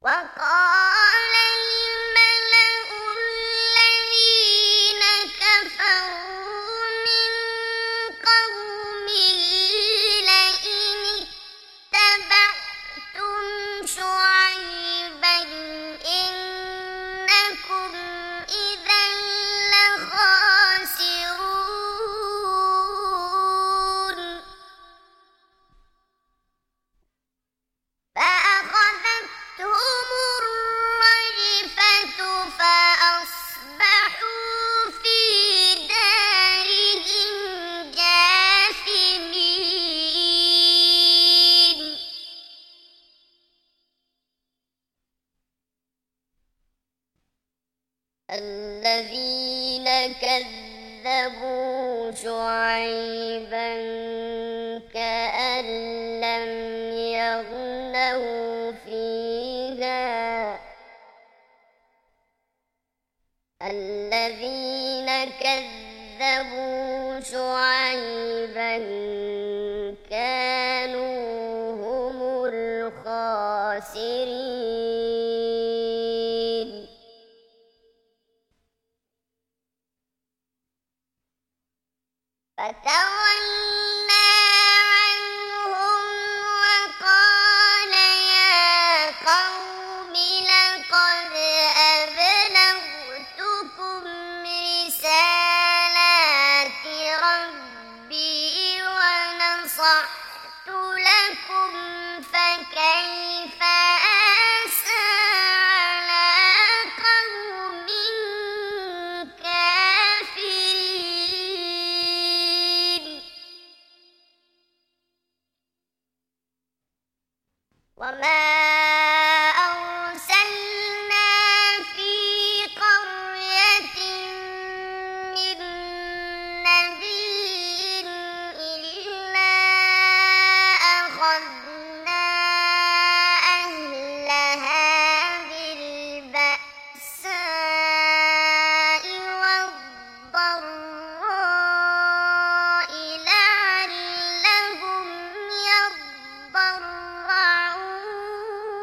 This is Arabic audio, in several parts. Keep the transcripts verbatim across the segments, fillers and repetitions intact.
وقال الملأ الذين كفروا من قومه لئن اتبعتم شعيبا إنكم إذا لخاسرون فأخذتهم الرجفة فأصبحوا في دارهم جاثمين الذين كذبوا شعيبا كأن لم يغنوا فيها الذين كذبوا شعيبا كانوا هم الخاسرين فتولى عنهم وقال يا قوم لقد أبلغتكم رسالات ربي ونصحت لكم فكيف آسى على قوم كافرين وما أرسلنا في قرية من نبي إلا أخذنا أهلها بالبأساء والضراء لعلهم يضرعون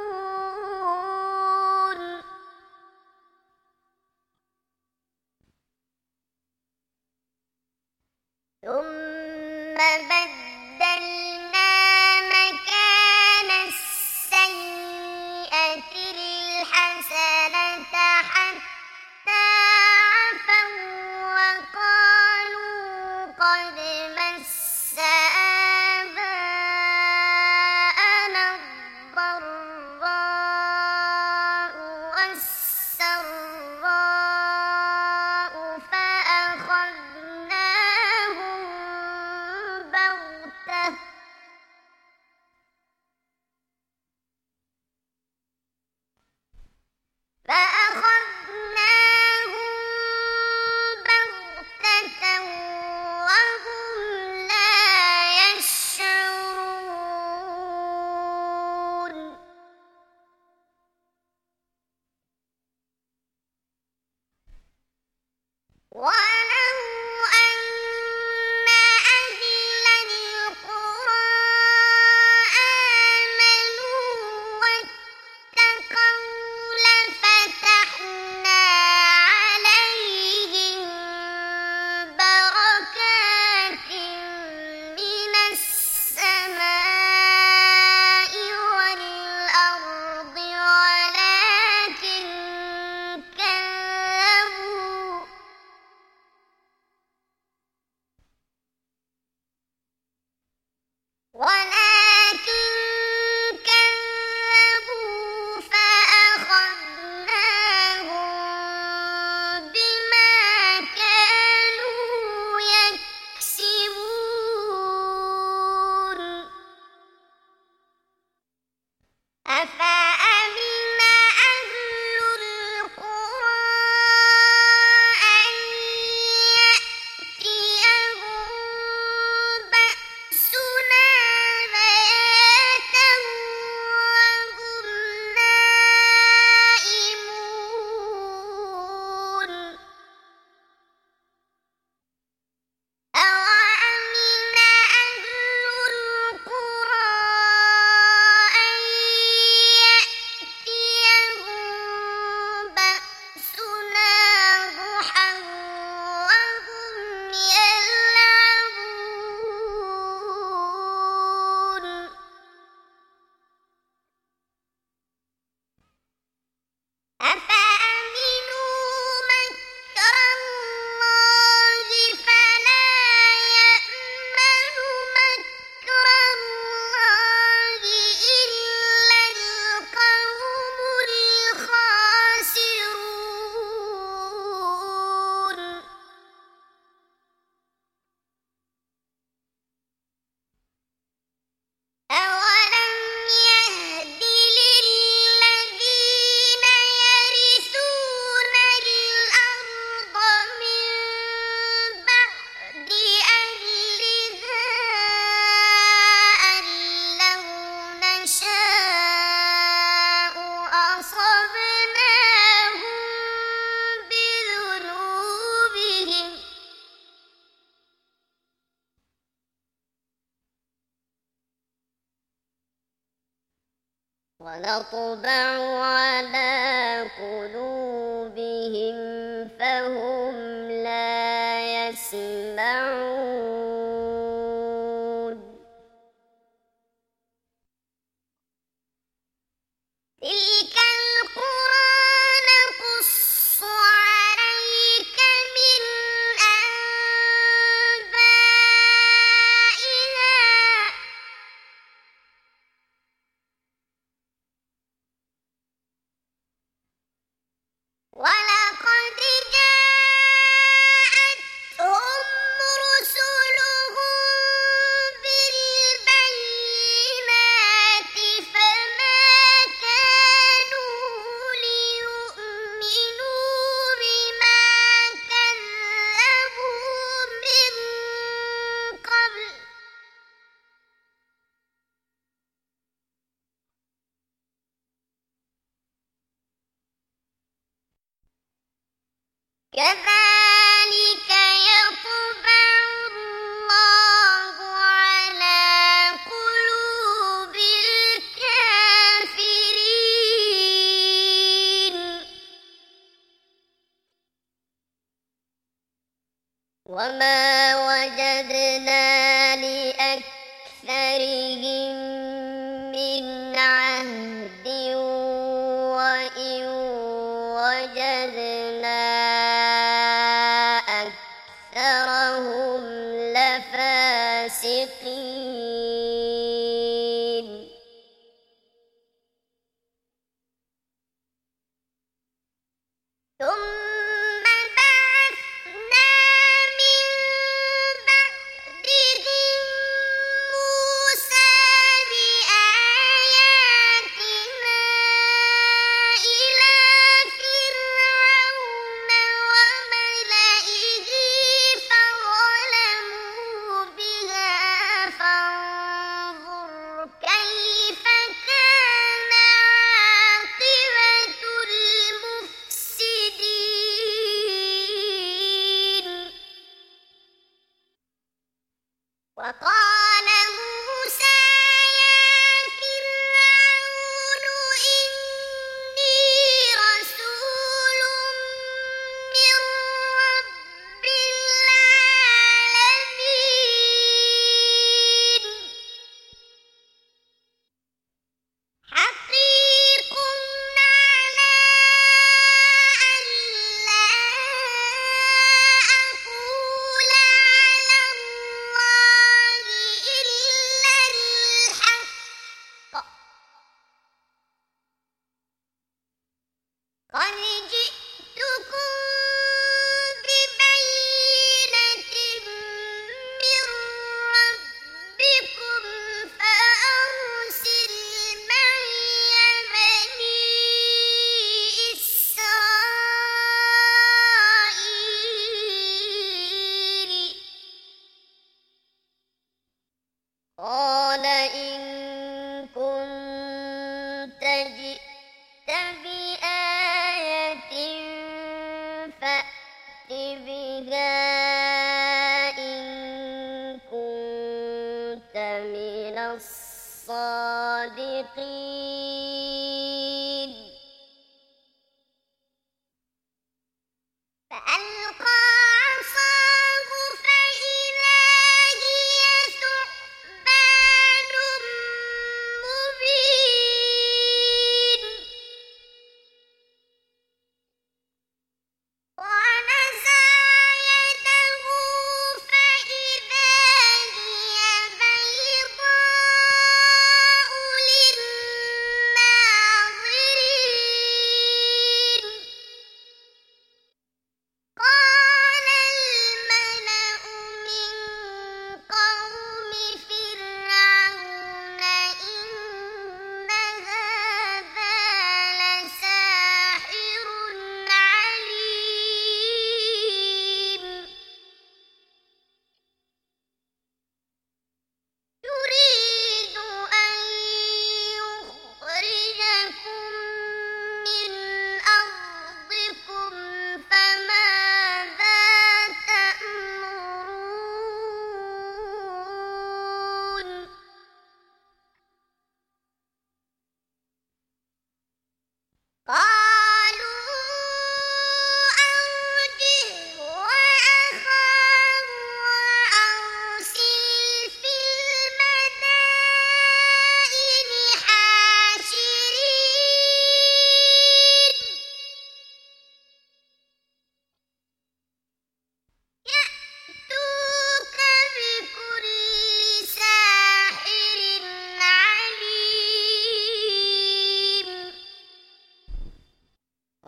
أفأمنوا مكر الله فلا يأمن مكر الله إلا القوم الخاسرون أولم يهد للذين يرثون الأرض من بعد أهلها أن لو نشاء أصبناهم بذنوبهم ونطبع على قلوبهم فهم لا يسمعون تلك القرى نقص عليك من أنبائها ولقد جاءتهم رسلهم بالبينات فما كانوا ليؤمنوا بما كذبوا من قبل كذلك يطبع الله على قلوب الكافرين وما وجدنا لأكثرهم من عهد وإن وجدنا أكثرهم لفاسقين ثم بعثنا من بعدهم موسى بآياتنا إلى فرعون وملئه فظلموا بها فانظر كيف كان عاقبة المفسدين وقال موسى يا فرعون إني رسول من رب العالمين حقيق على أن لا أقول على الله إلا الحق قد جئتكم ببينة من ربكم فأرسل معي بني إسرائيل قال إن كنت جئت بآية فأت بها إن كنت من الصادقين فألقى عصاه فإذا هي ثعبان مبين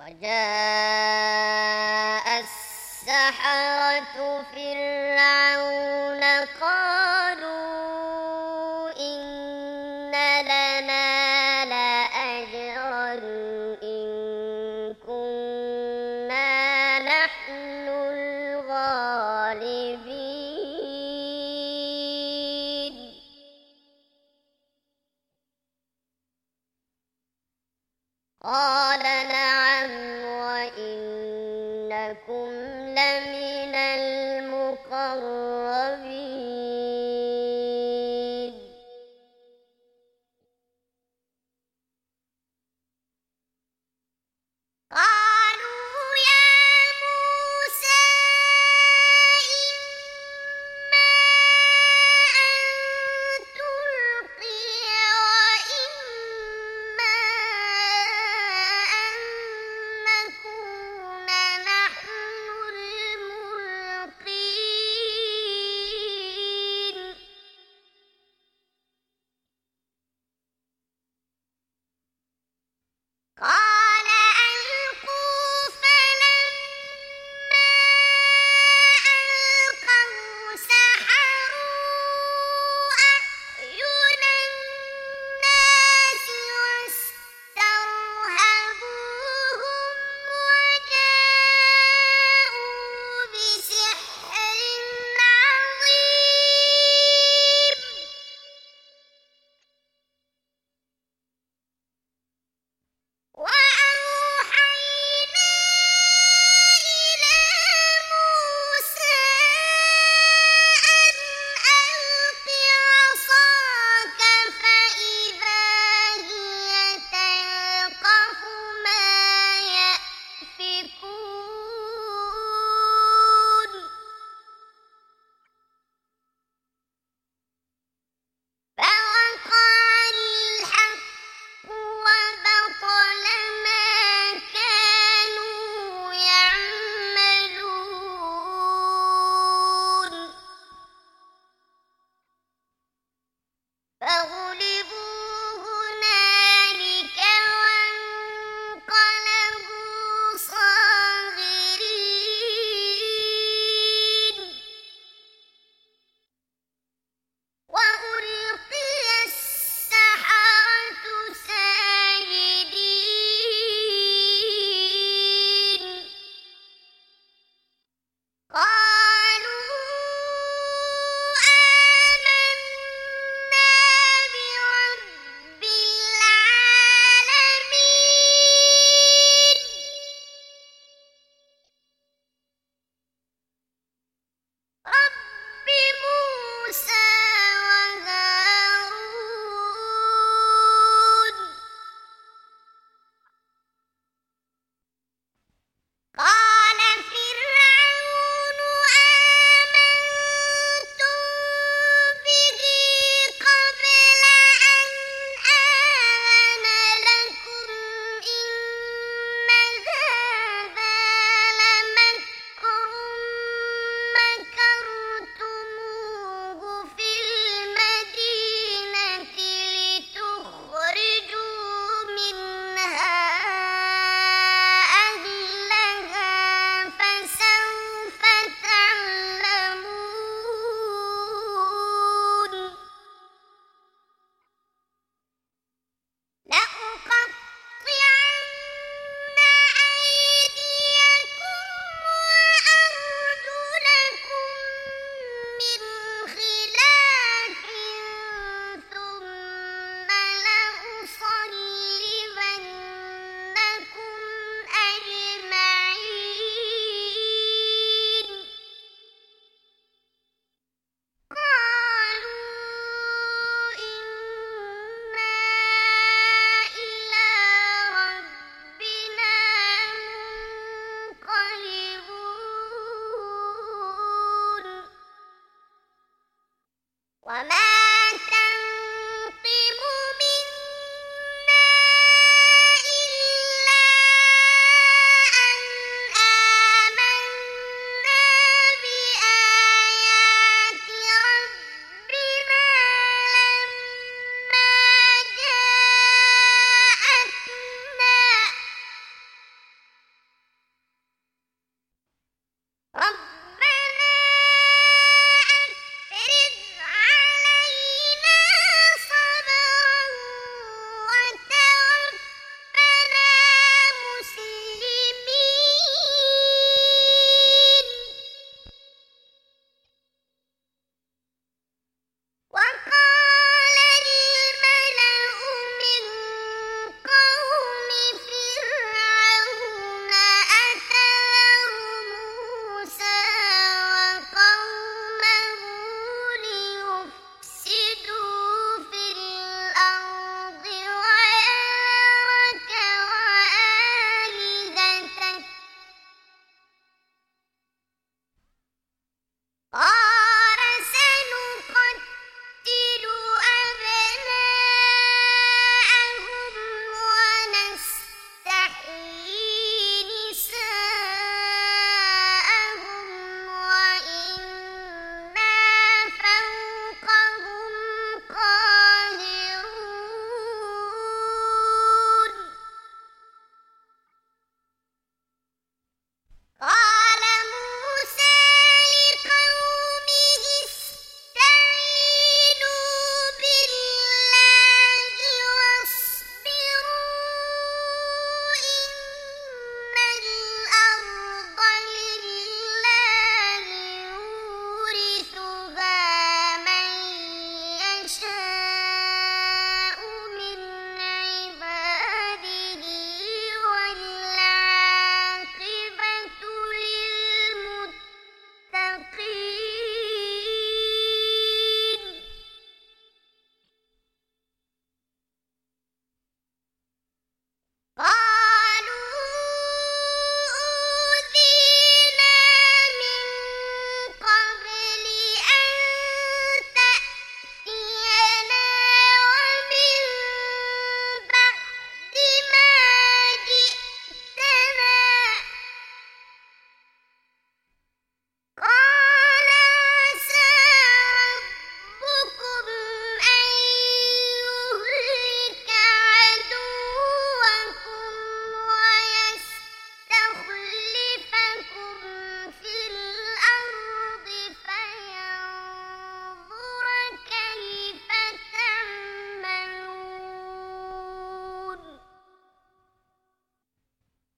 وجاء السحرة فرعون قالوا إن لنا لأجرا إن كنا نحن الغالبين قال نعم وإنكم لمن المقربين قالوا يا موسى إما أن تلقي وإما أن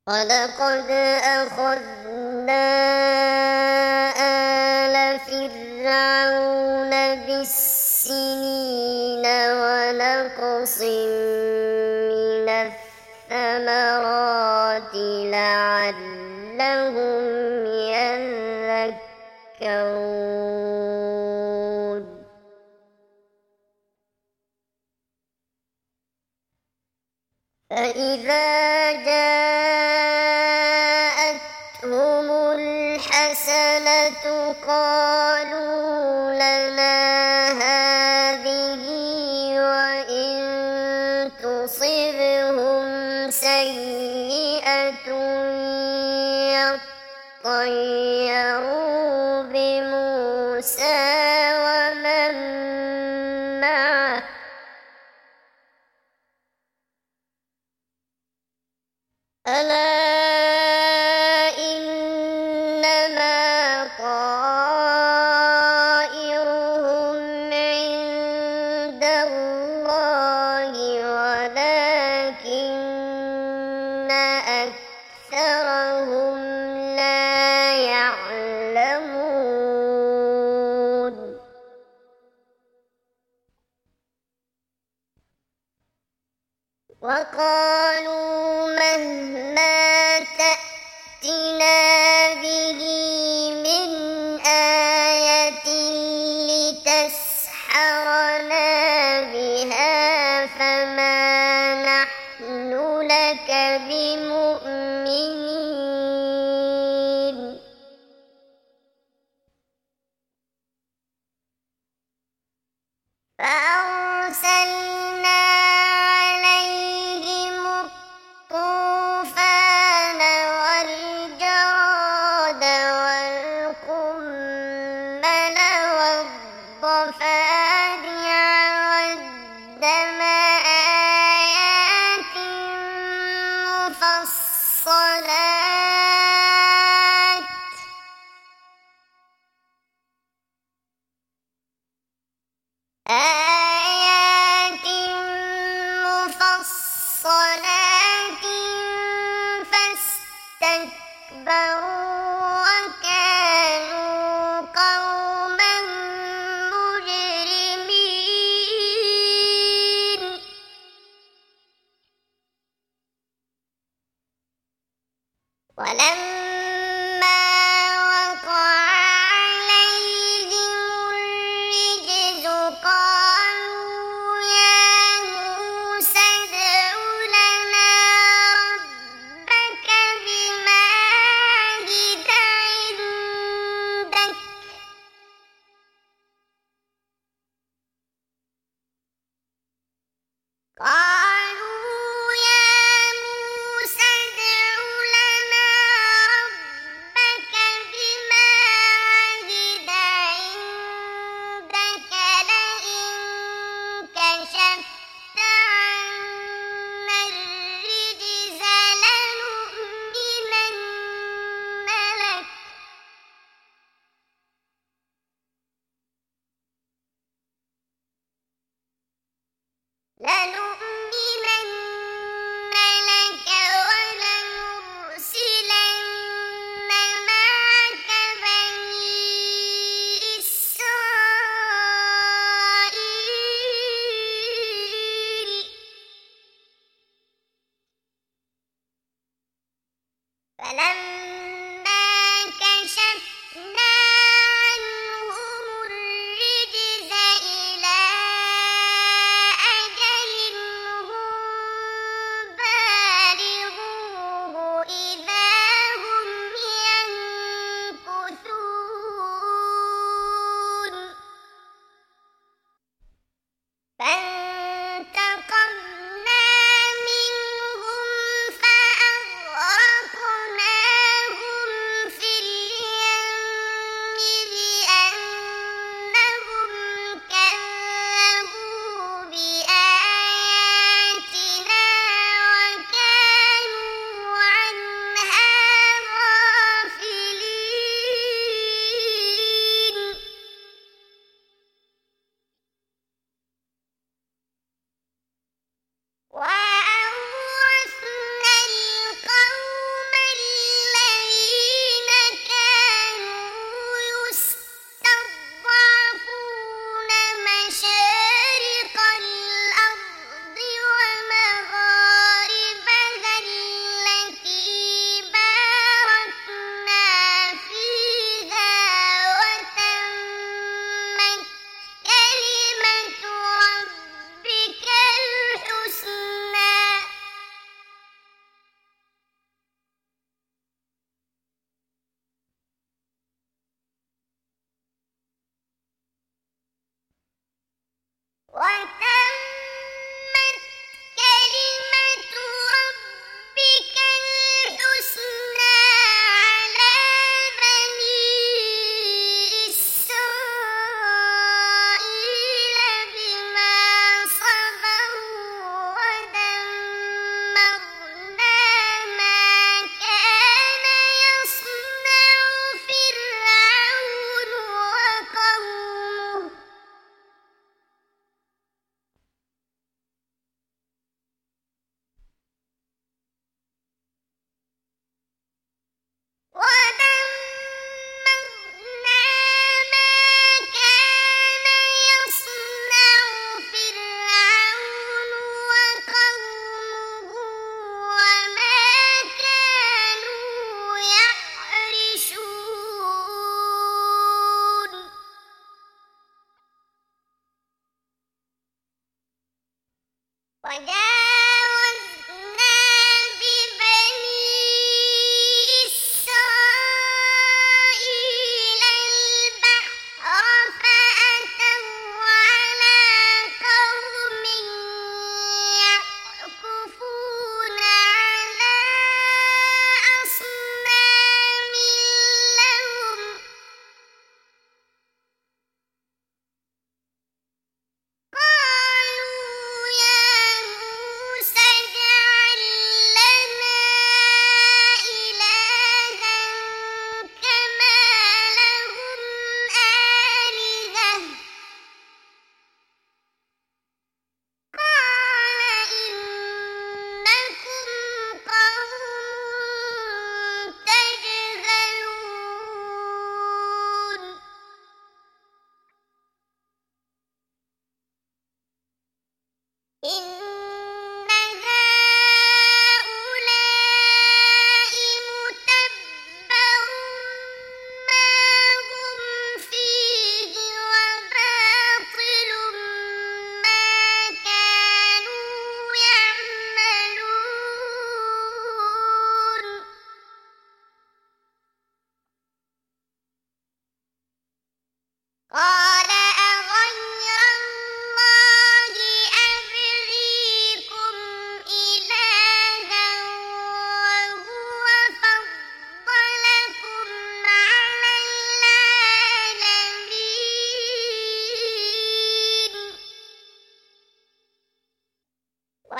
ولقد أخذنا آل فرعون بالسنين ونقص من الثمرات لعلهم يذكرون فإذا جاءتهم الحسنة قالوا لنا هذه وإن تصبهم سيئة يطيروا بموسى ومن معه ألا إنما طائرهم عند الله ولكن أكثرهم لا يعلمون وقالوا مهما تأتنا به من آية لتسحرنا بها فما نحن لك بمؤمنين فأرسلنا عليهم الطوفان والجراد والقمل والضفادع والدم آيات مفصلات آيات مفصلات فاستكبروا وكانوا قوما مجرمين ولما وقع عليهم الرجز قالوا يا موسى ادع لنا ربك بما عهد عندك قالوا يا موسى ادع لنا ربك بما عهد عندك لئن كشفت عنا الرجز لنؤمنن لك لنؤمنن لك ولنرسلن معك بني إسرائيل فلما كشفنا عنهم الرجز إلى أجل هم بالغوه إذا هم ينكثون فانتقمنا منهم فأغرقناهم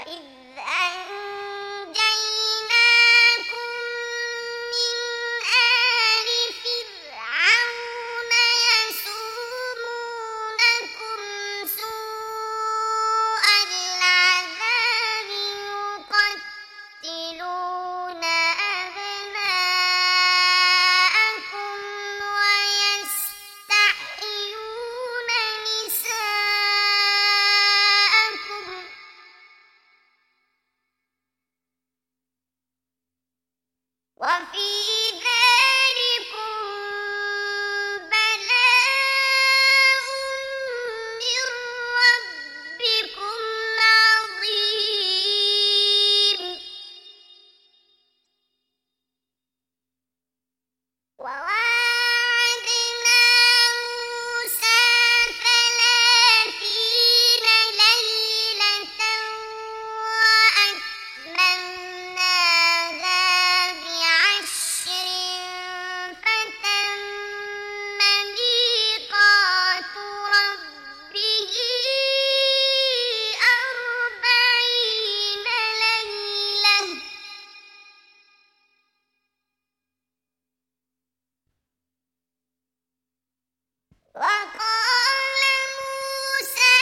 وإذ أنجيناكم من آل فرعون يسومونكم سوء العذاب يقتلون أبناءكم ويستحيون نساءكم وفي ذلكم بلاء من ربكم عظيم وواعدنا موسى ثلاثين ليلة وأتممناها بعشر فتم ميقات ربه أربعين ليلة وقال موسى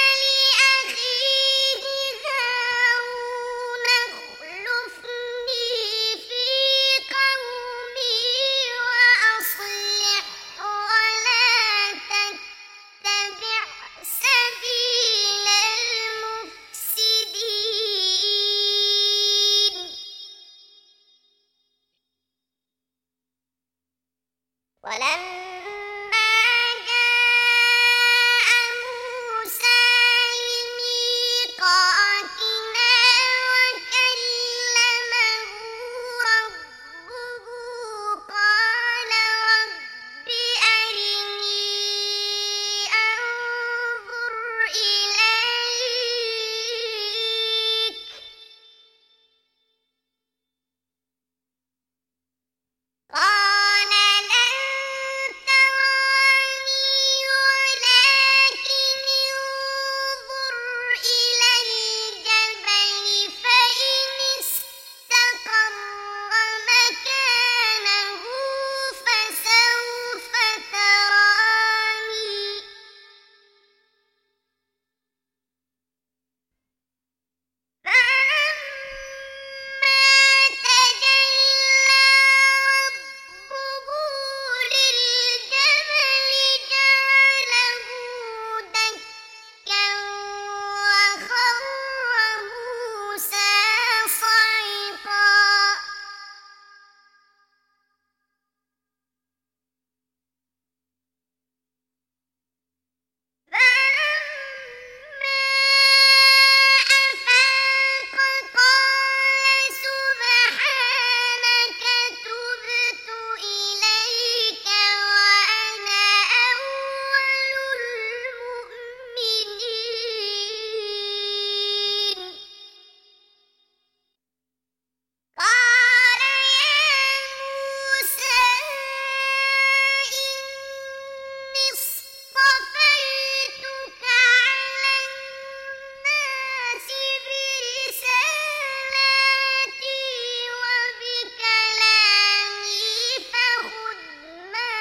لأخيه هارون اخلفني في قومي وأصلح ولا تتبع سبيل المفسدين ولما جاء موسى لميقاتنا وكلمه ربه قال رب أرني أنظر إليك قال لن تراني ولكن انظر إلى الجبل فإن استقر مكانه فسوف تراني فلما تجلى ربه للجبل جعله دكا وخر موسى صعقا فلما أفاق قال سبحانك تبت إليك وأنا أول المؤمنين قال يا موسى إني اصطفيتك على الناس برسالاتي وبكلامي فخذ ما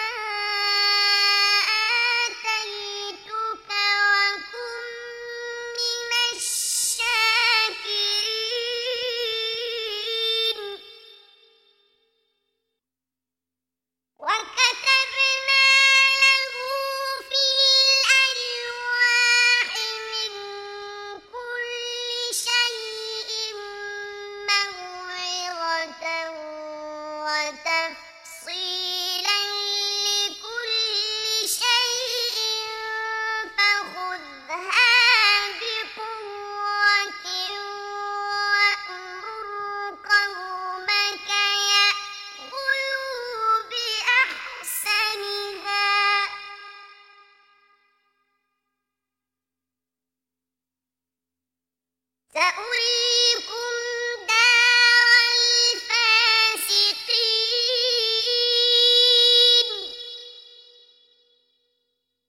آتيتك وكن من الشاكرين وكتبنا له في الألواح من كل شيء موعظة وتفصيلا لكل شيء فخذها بقوة وأمر قومك يأخذوا بأحسنها سأريكم دار الفاسقين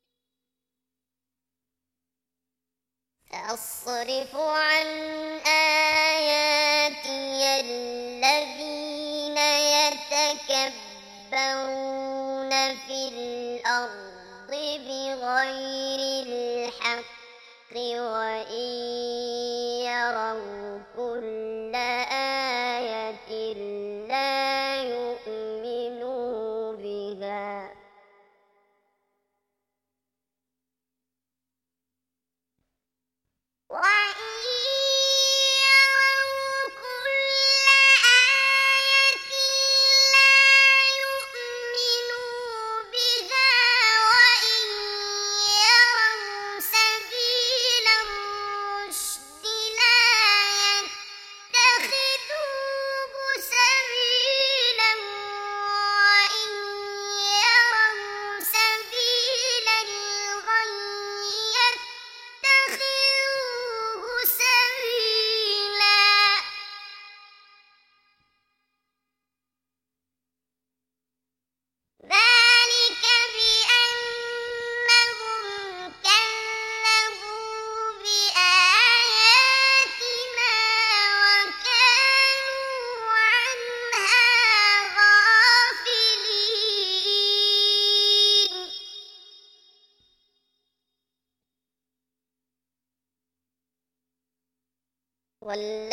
سأصرف عن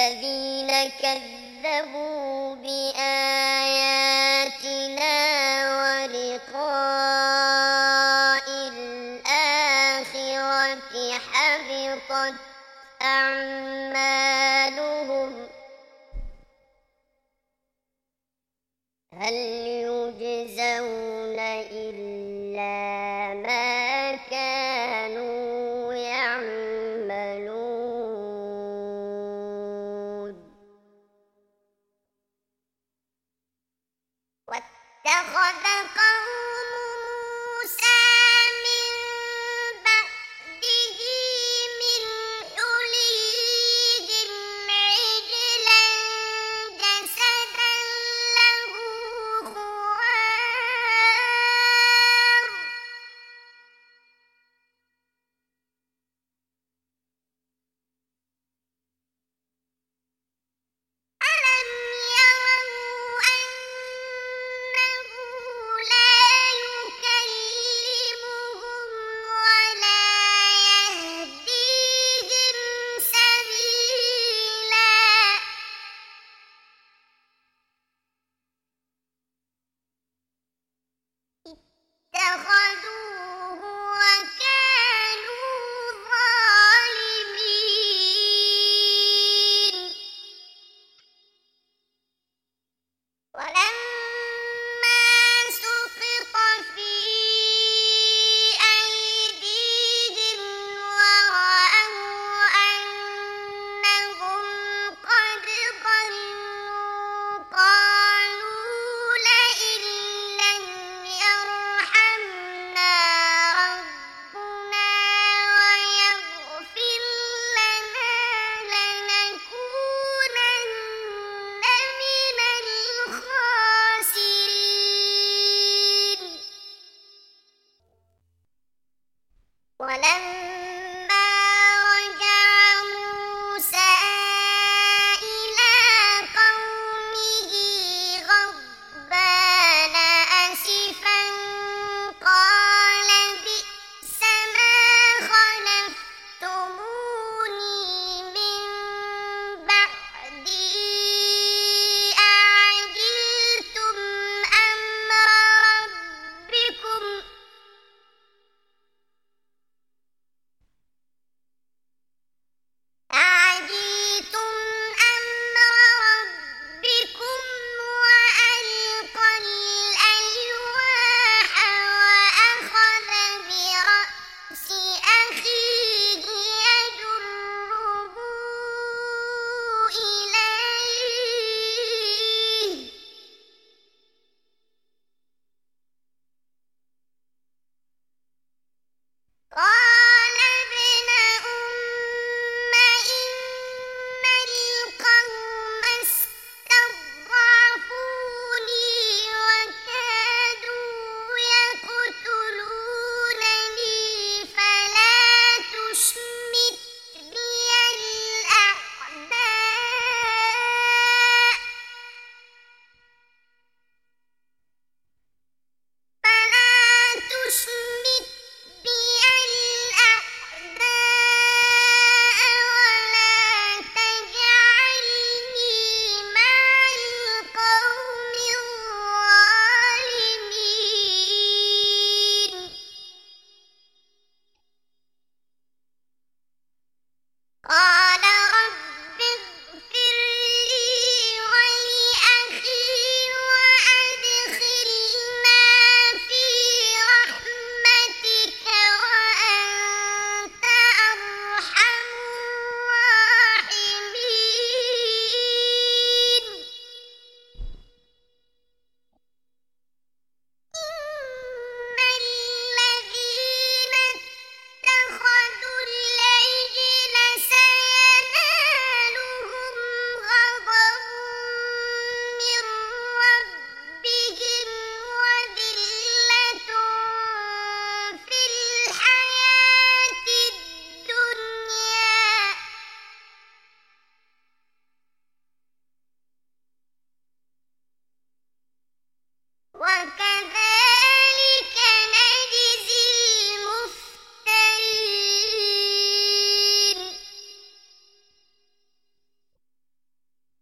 الذين كذبوا بآياتنا ولقاء الآخرة حبطت أعمالهم هل يجزون إلا ما كانوا يعملون واتخذ قوم موسى من بعده من حليهم عجلا جسدا له خوار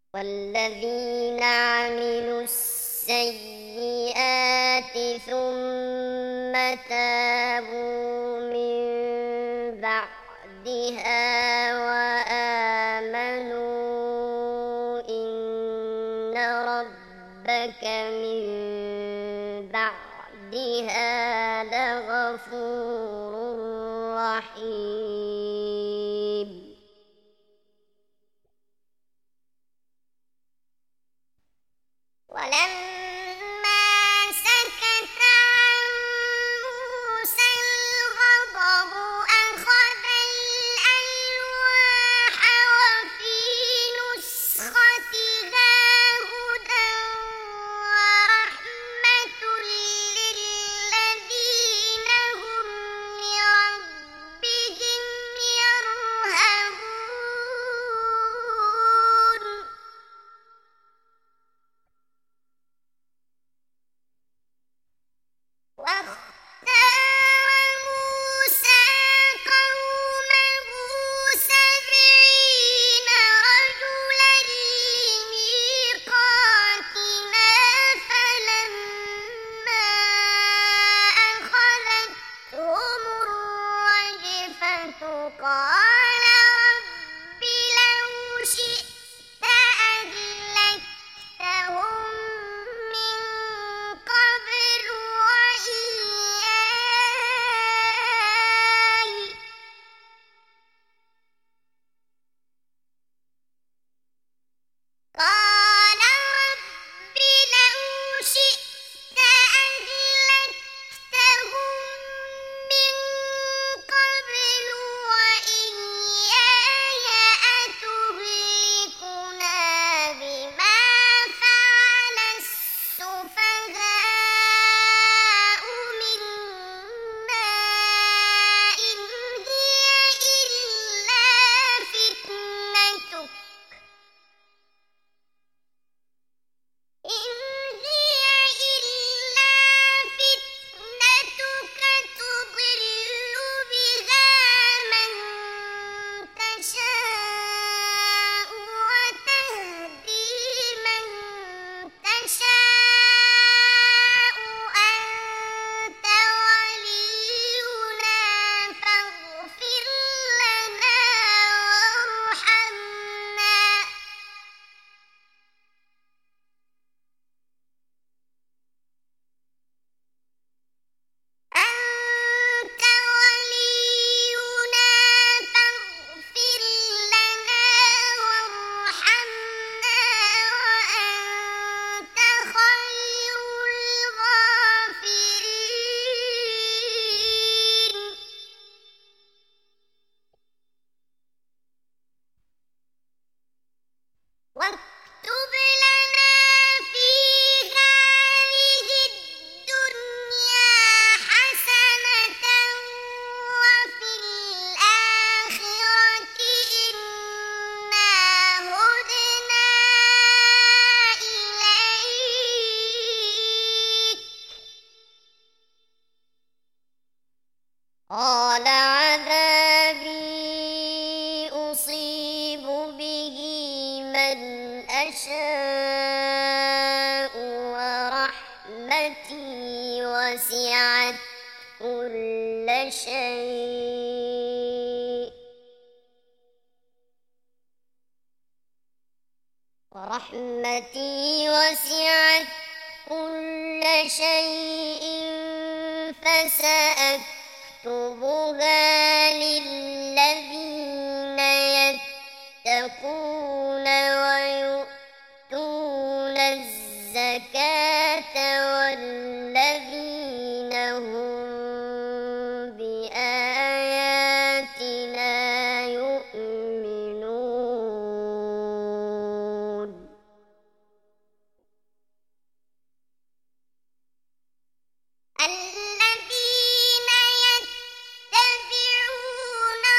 والذين عملوا السيئات ثم تابوا من بعدها وآمنوا إن ربك من بعدها لغفور رحيم. ولما سكت عن موسى الغضب أخذ الألواح وفي نسختها هدى ورحمة للذين هم لربهم يرهبون. واختار موسى قومه سبعين رجلا لميقاتنا فلما أخذتهم الرجفة قال رب لو شئت أهلكتهم من قبل وإياي قال رب لو شئت أهلكتهم من قبل وإياي أتهلكنا بما فعل السفهاء منا إن هي إلا فتنتك إن هي إلا فتنتك تضل بها من تشاء وتهدي من تشاء أنت ولينا فاغفر لنا وارحمنا أنت ولينا فاغفر لنا وارحمنا وأنت خير الغافرين. واكتب لنا في هذه الدنيا حسنة وفي الآخرة إنا هدنا إليك. قال عذابي أصيب به من أشاء ورحمتي وسعت كل شيء ورحمتي وسعت كل شيء فسأكتبها للذين يتقون ويؤتون الزكاة والذين هم بآياتنا يؤمنون. الذين يتبعون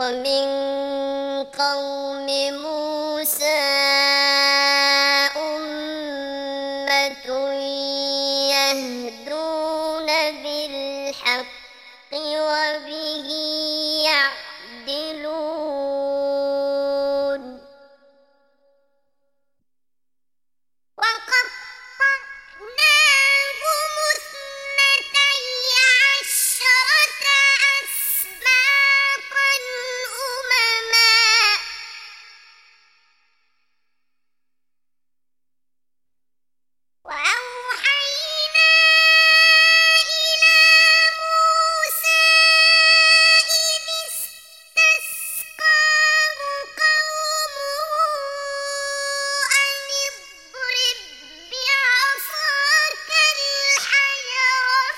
ومن قوم موسى أمة يهدون بالحق وبه يعدلون وقطعناهم اثنتي عشرة أسباطا أمما وأوحينا إلى موسى إذ استسقاه قومه أن اضرب بعصاك الحجر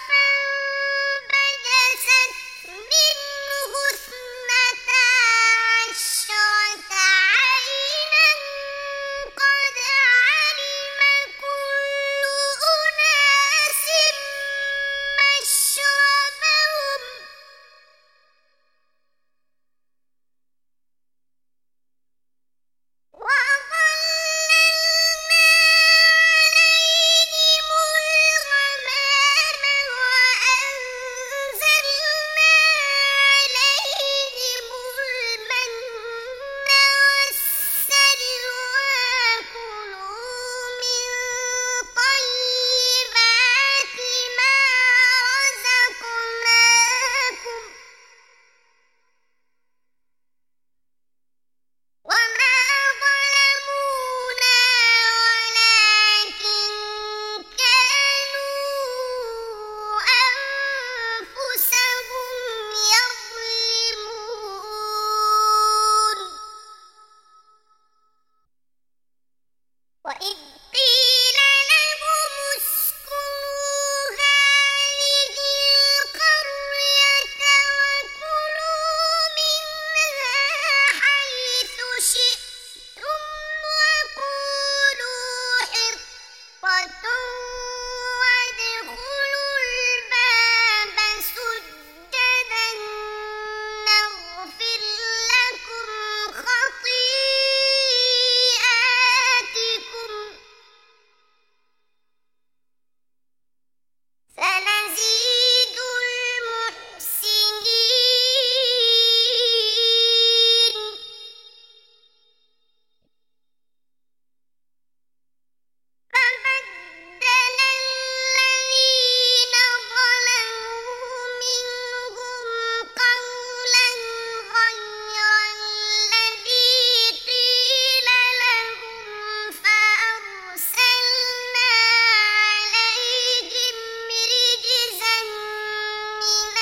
فانبجست منه اثنتا عشرة عينا قد علم كل أناس مشربهم وظللنا عليهم الغمام وأنزلنا عليهم المن والسلوى كلوا من طيبات ما رزقناكم وما ظلمونا ولكن كانوا أنفسهم يظلمون وإذ قيل لهم اسكنوا هذه القرية وكلوا منها حيث شئتم وقولوا حطة وادخلوا الباب سجدا نغفر لكم خطيئاتكم سنزيد المحسنين فبدل الذين ظلموا منهم قولا غير الذي قيل لهم فأرسلنا عليهم رجزا من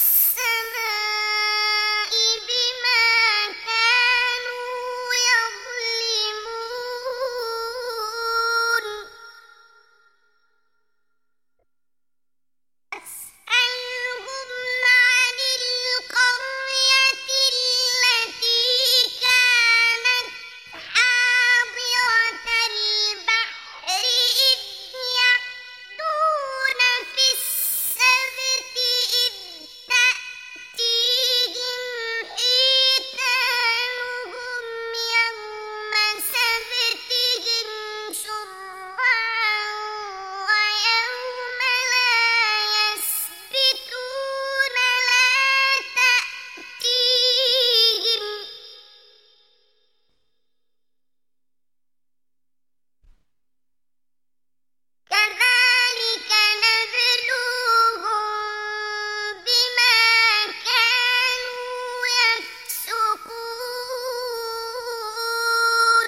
السماء بما كانوا يظلمون فاسألهم عن القرية التي كانت حاضرة البحر إذ يعدون في السبت إذ تأتيهم حيتانهم يوم سبتهم شرعا ويوم لا يسبتون لا تأتيهم كذلك نبلوهم بما كانوا يفسقون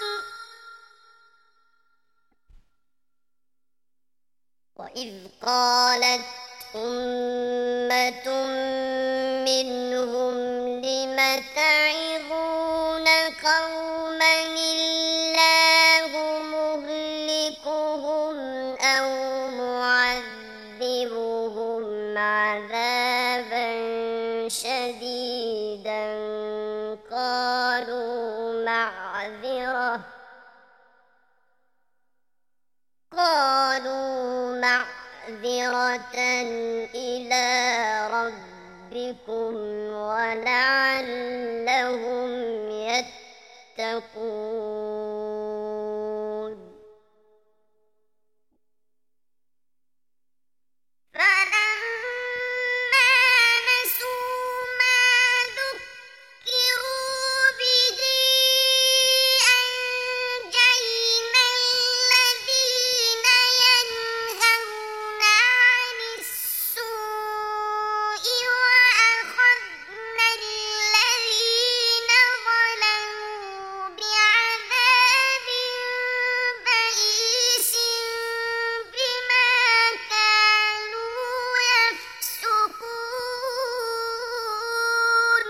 وإذ قالت أمة منهم لم تعظون قوما الله مهلكهم أو معذبهم عذابا شديدا قالوا معذرة قالوا معذرة إلى ربهم ربكم ولعلهم يتقون فلما نسوا ما ذكروا به أنجينا الذين ينهون عن السوء وأخذنا الذين ظلموا بعذاب بئيس بما كانوا يفسقون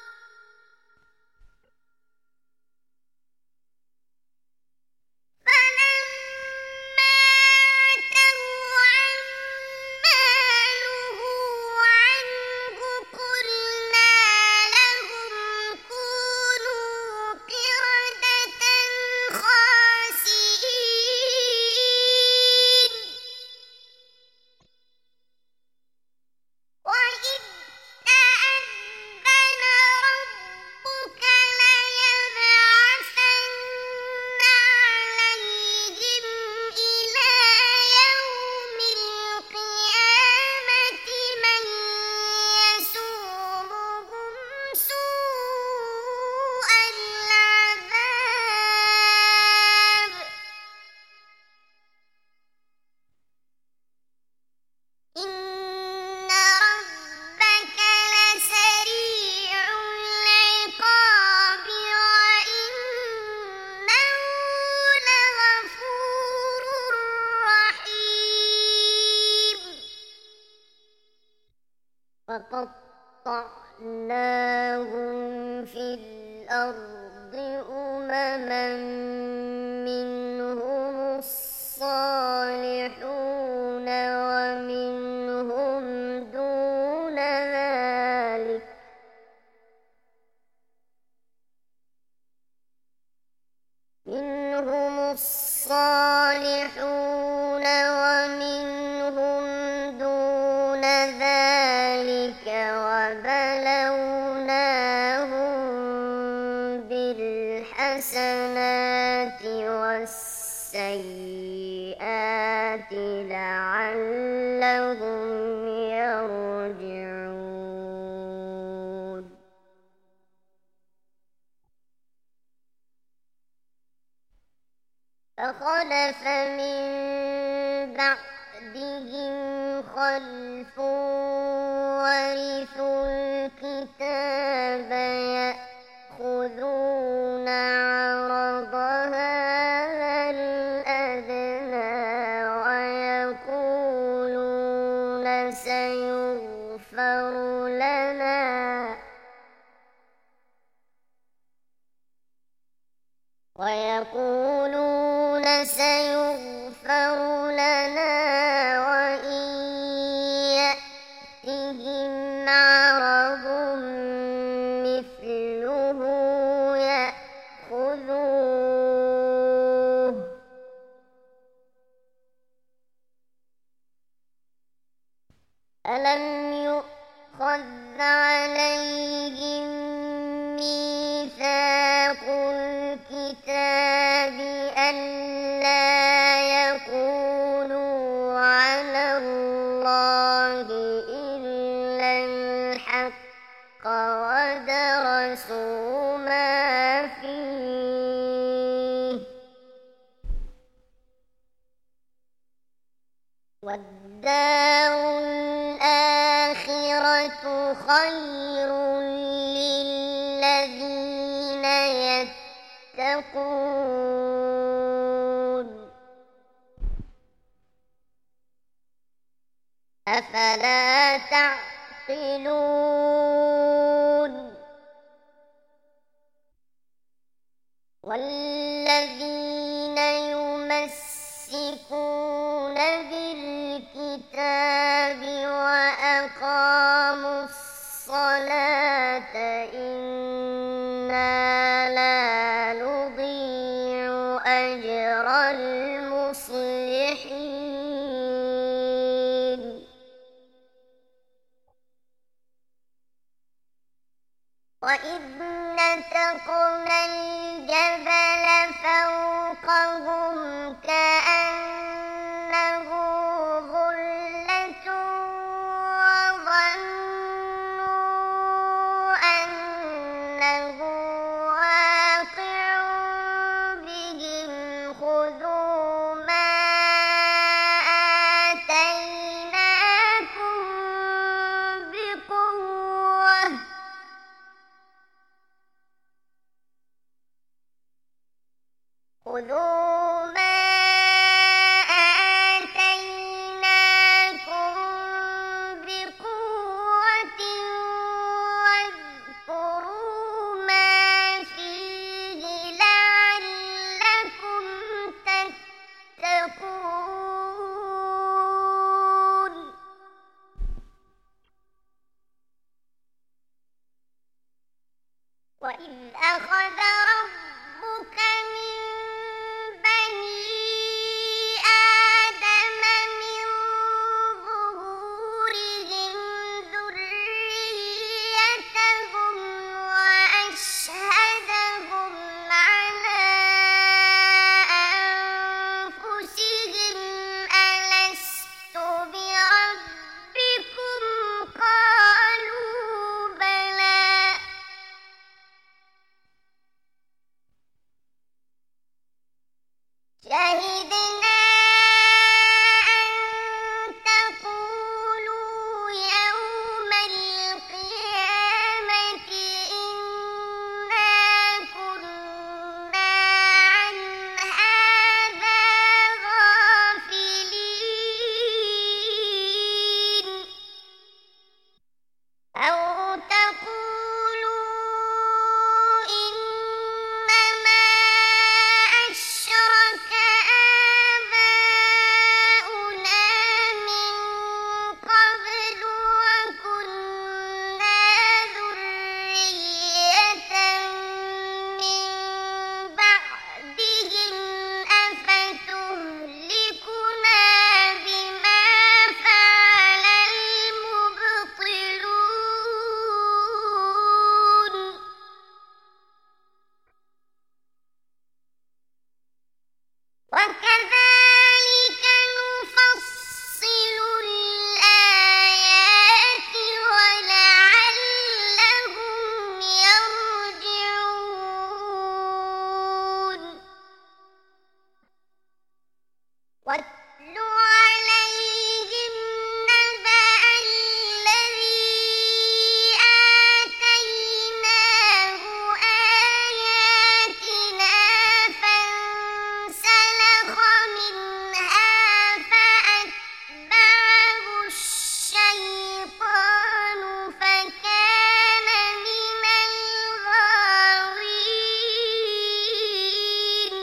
فلما عتوا عما نهوا عنه قلنا لهم كونوا قردة خاسئين وإذ تأذن ربك ليبعثن عليهم إلى يوم القيامة من يسومهم سوء العذاب إن ربك لسريع العقاب وإنه لغفور رحيم وقطعناهم في الأرض أمما منهم الصالحون ومنهم دون ذلك منهم الصالحون ومنهم دون ذلك وبلوناهم بالحسنات والسيئات لعلهم يرجعون فخلف من بعدهم خلف ورثوا الكتاب يأخذون عرض هذا الأدنى ويقولون سيغفر لنا ويقولون سيغفر لنا وإن يأتهم عرض مثله يأخذوه ألم يؤخذ عليهم ميثاق الكتاب ألا يقولوا على الله إلا الحق ودرسوا ما فيه والدار الآخرة خير للذين يتقون أفلا تعقلون والذين يمسكون بالكتاب وأقاموا الصلاة إنا لا نضيع أجر المصلحين. وإذ نتقنا الجبل فوقهم كأنه ظلة وظنوا أنه واقع بهم خذوا ما آتيناكم بقوة خذوا ما آتيناكم بقوة واذكروا ما فيه لعلكم تتقون وإذ أخذ ربك من بني آدم من ظهورهم ذريتهم وأشهدهم على أنفسهم ألست بربكم قالوا بلى شهدنا أن تقولوا يوم القيامة إنا كنا عن هذا غافلين أو تقولوا إنما أشرك آباؤنا من قبل وكنا ذرية من بعدهم أفتهلكنا بما فعل المبطلون وكذلك نفصل الآيات ولعلهم يرجعون واتل عليهم نبأ الذي آتيناه آياتنا فانسلخ منها فأتبعه الشيطان فكان من الغاوين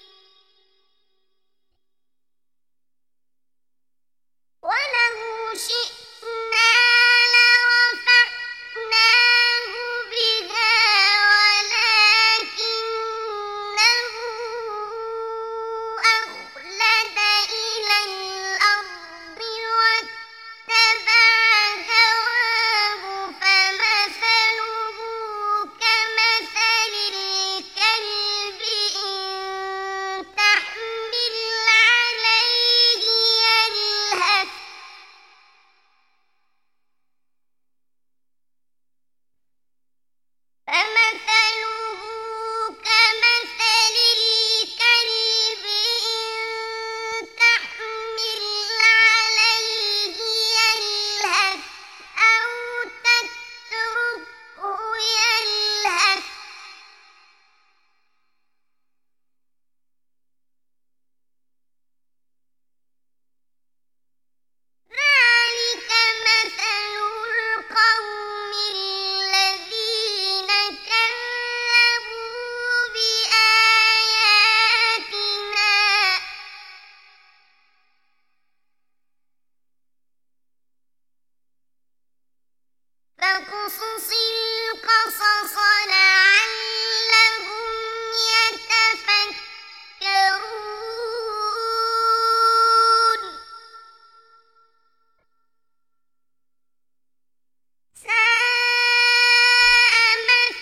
ولو شئنا لرفعناه بها ولكنه أخلد إلى الأرض واتبع هواه فمثله كمثل الكلب إن تحمل عليه يلهث فمثله كمثل الكلب إن تحمل عليه يلهث أو تتركه يلهث ذلك مثل القوم الذين كذبوا بآياتنا فاقصص القصص لعلهم يتفكرون ساء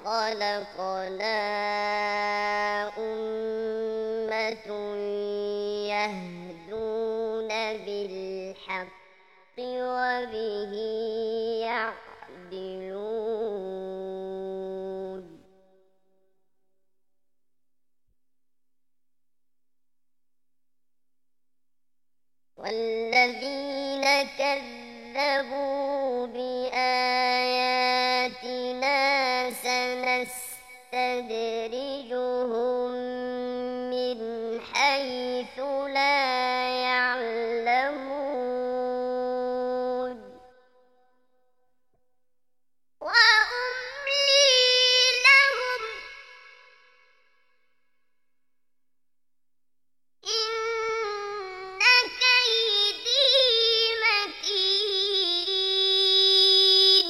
خلقنا أمة يهدون بالحق وبه يعدلون والذين كذبوا بآياتنا سنستدرجهم من حيث لا يعلمون وأملي لهم إن كيدي متين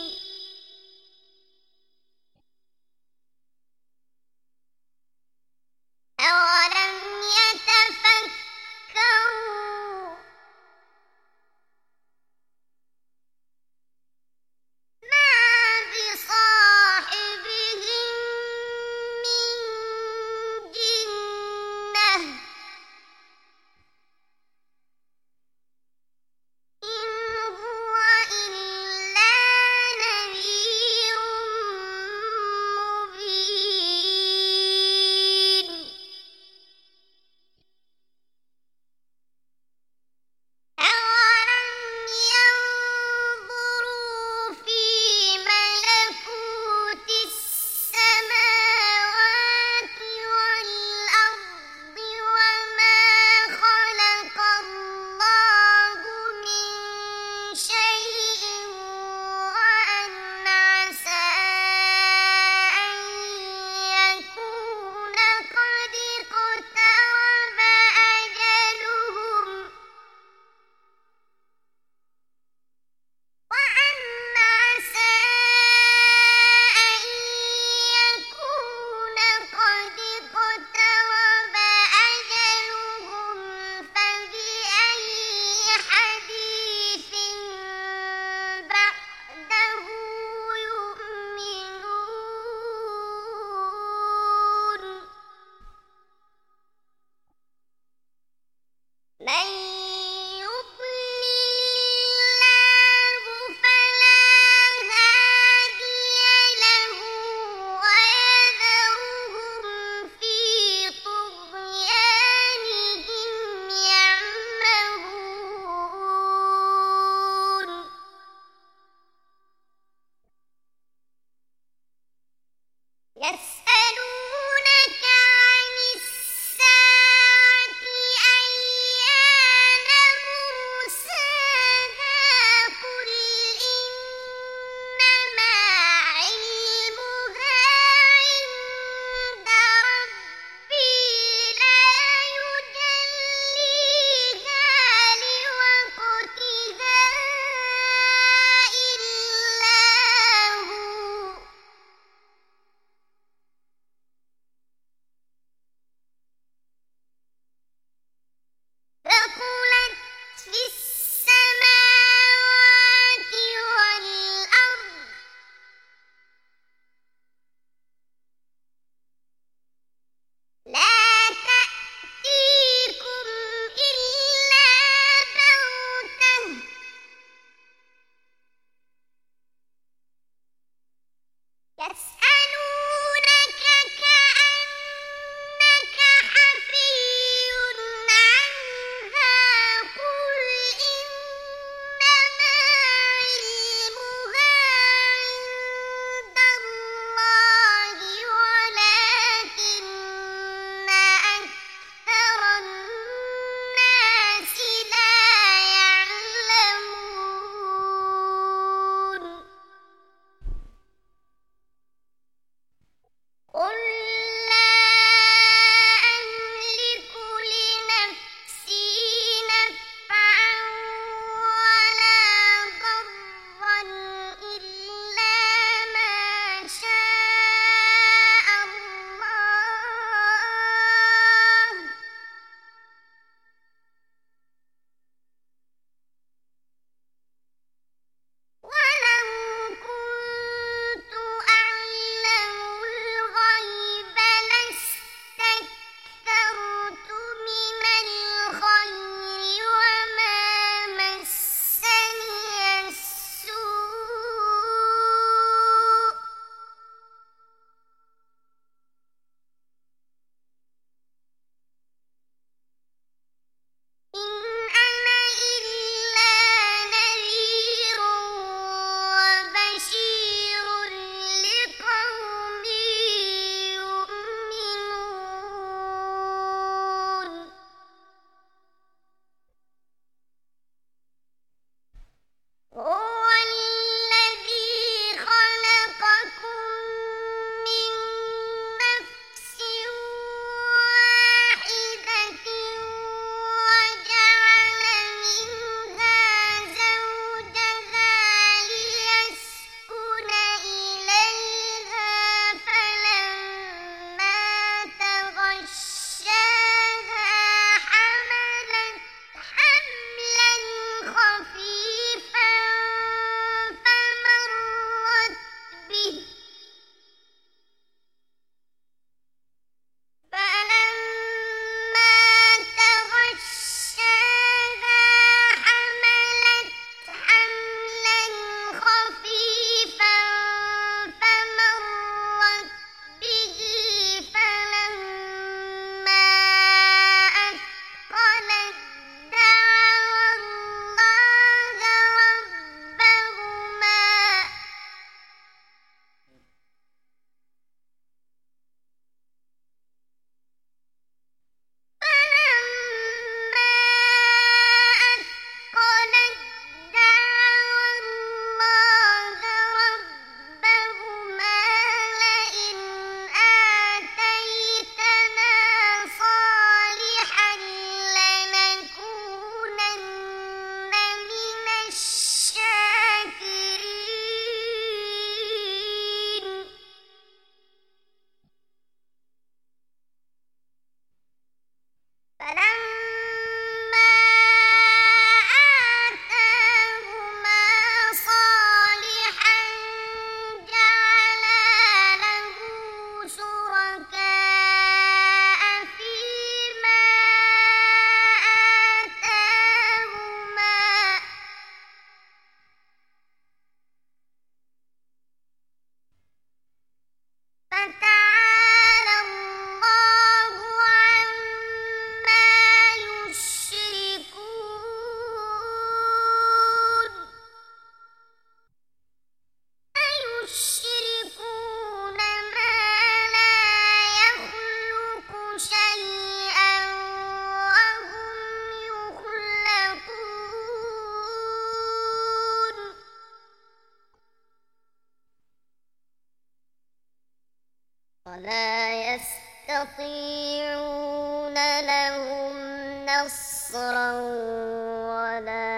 ولا يستطيعون لهم نصرا ولا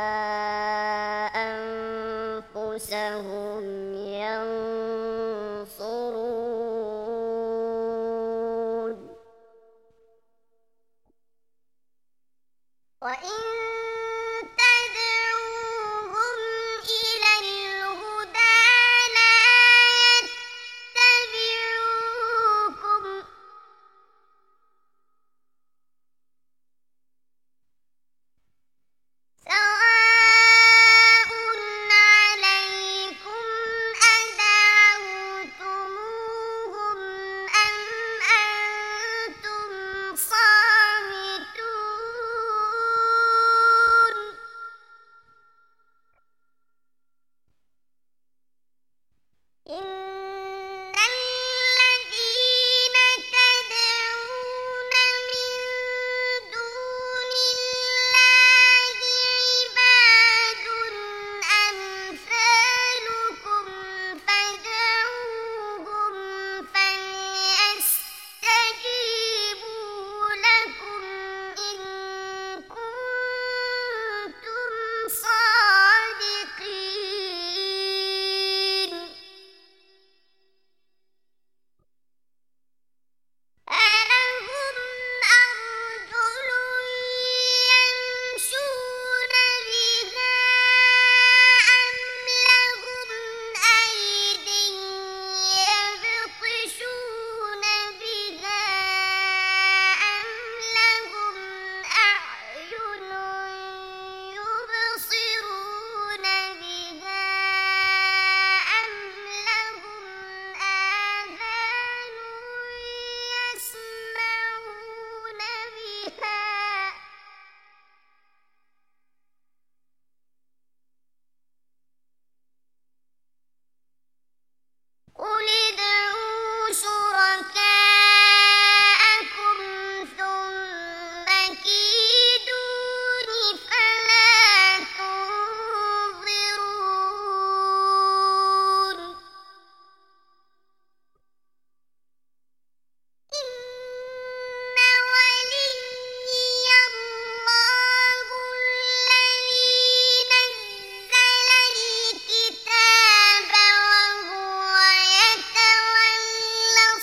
أنفسهم ينصرون وإن تدعوهم إلى الهدى لا يتبعوكم سواء عليكم أدعوتموهم أم أنتم صامتون إن الذين تدعون من دون الله عباد أمثالكم فادعوهم فليستجيبوا لكم إن كنتم صادقين ألهم أرجل يمشون بها أم لهم أيد يبطشون بها أم لهم أعين يبصرون بها أم لهم آذان يسمعون بها قل ادعوا شركاءكم ثم كيدون فلا تنظرون إن وليي الله الذي نزل الكتاب وهو يتولى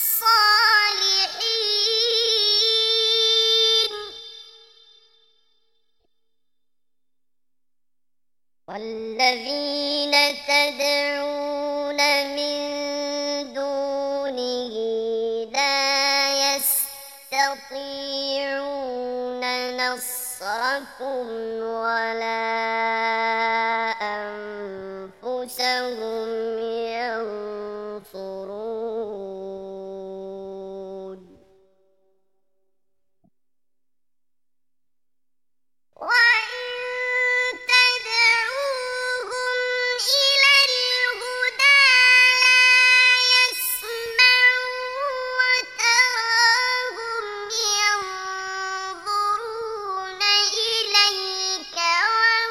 الصالحين والذين تدعون من دونه لا يستطيعون نصركم ولا أنفسهم ينصرون وإن تدعوهم إلى الهدى لا يسمعوا وتراهم ينظرون إليك وما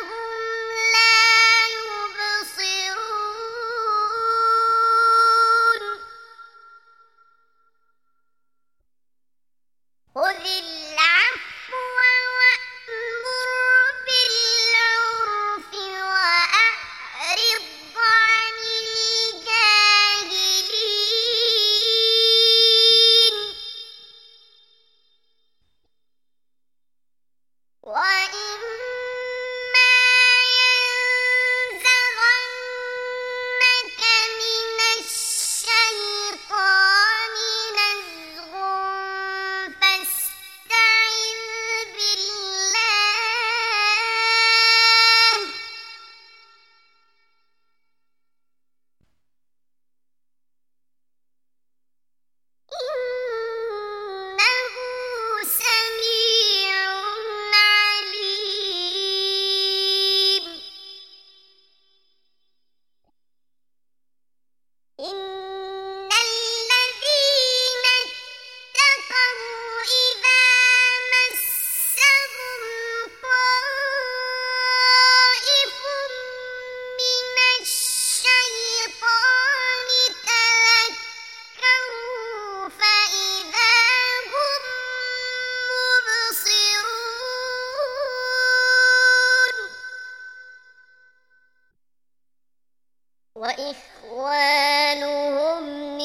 وإخوانهم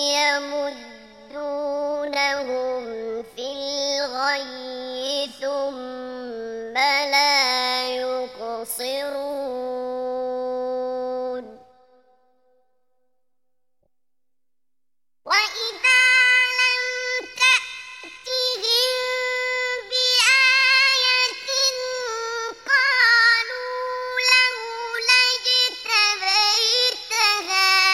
يمدونهم في الغي ثم لا يقصرون وإذا لم تأتهم بآية قالوا لولا اجتبيتها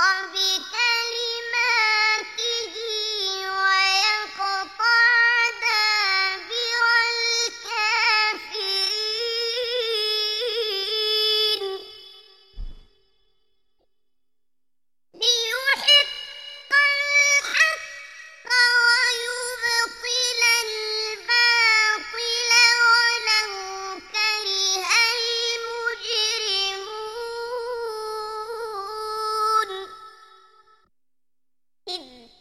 بكلماته ويقطع دابر الكافرين ليحق الحق ويبطل الباطل ولو كره المجرمون إذ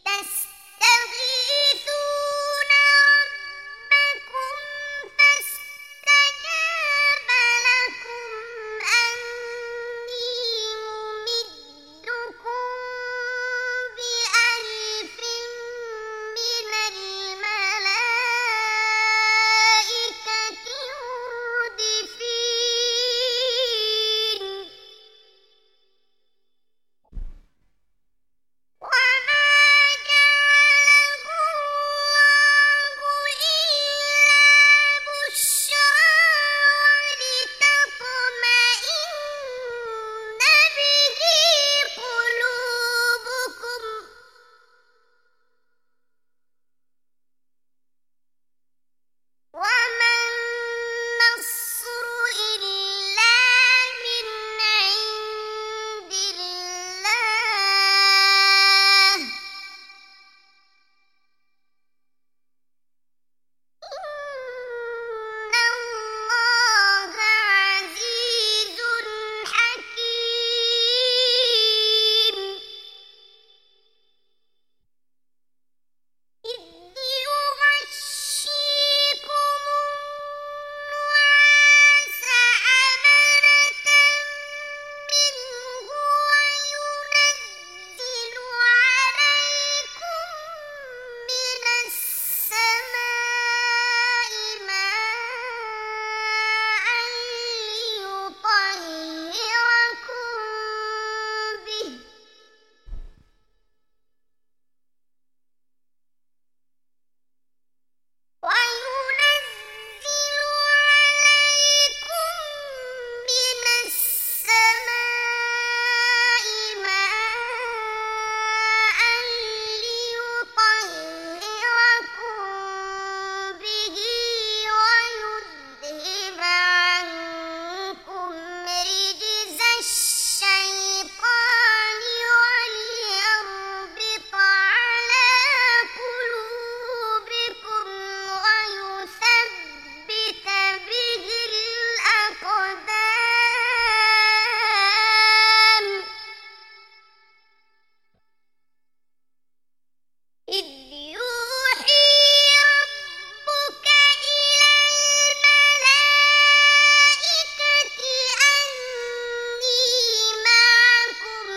تستغيثون ربكم فاستجاب لكم أني ممدكم بألف من الملائكة مردفين وما جعله الله إلا بشرى ولتطمئن به قلوبكم وما النصر إلا من عند الله إن الله عزيز حكيم إذ يغشيكم النعاس أمنة منه وينزل عليكم من السماء ماء ليطهركم به وينزل عليكم من السماء ماء ليطهركم به ويذهب عنكم رجز الشيطان وليربط على قلوبكم ويثبت به الأقدام إذ يوحي ربك إلى الملائكة أني معكم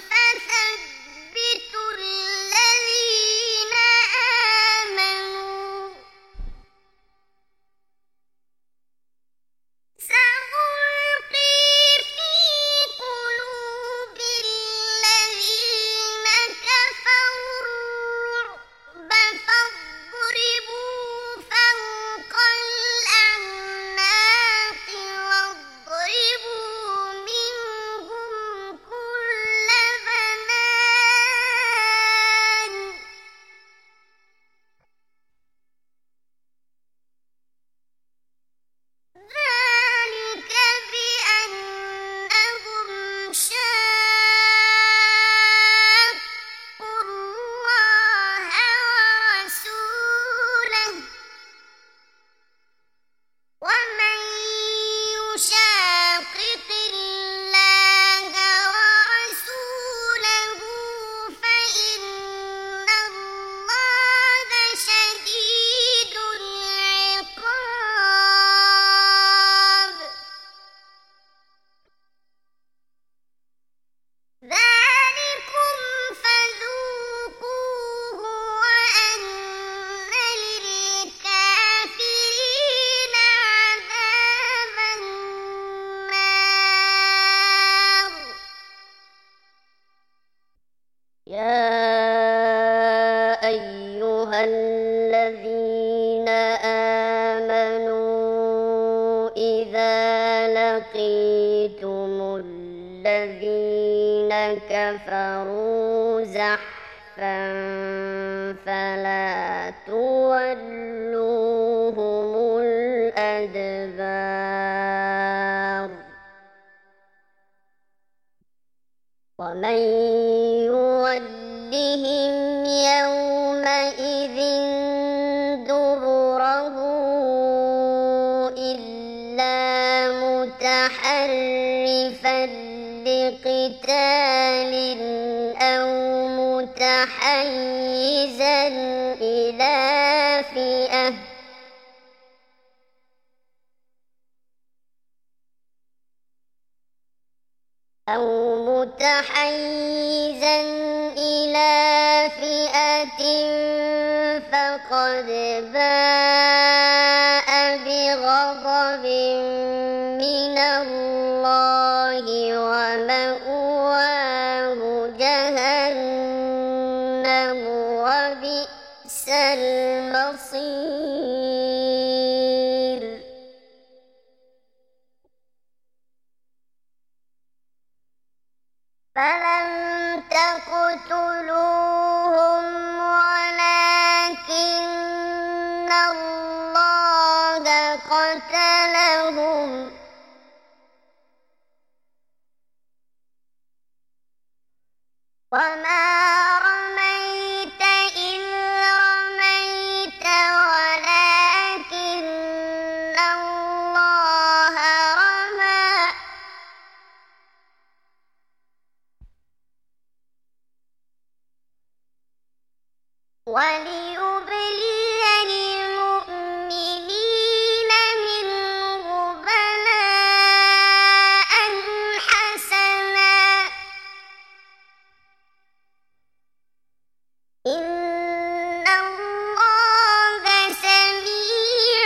فثبتوا الذين آمنوا سألقي في قلوب الذين كفروا الرعب فاضربوا فوق الأعناق واضربوا منهم كل بنان ذلك بأنهم شاقوا الله ورسوله ومن يشاقق الله ورسوله فإن الله شديد العقاب ذلكم فذوقوه وأن للكافرين عذاب النار يا أيها الذين آمنوا إذا لقيتم الذين كفروا كفروا زحفا فلا تولوهم الأدبار ومن يولهم يومئذ دبره إلا متحرفا لقتال أو متحيزا إلى فئة أو متحيزا إلى فئة فقد باء بغضب من الله ومأواه جهنم وبئس المصير فلم تقتلوهم ولكن الله قتلهم وما رميت إذ رميت ولكن الله رمى وليبلي المؤمنين منه بلاء حسنا إن الله سميع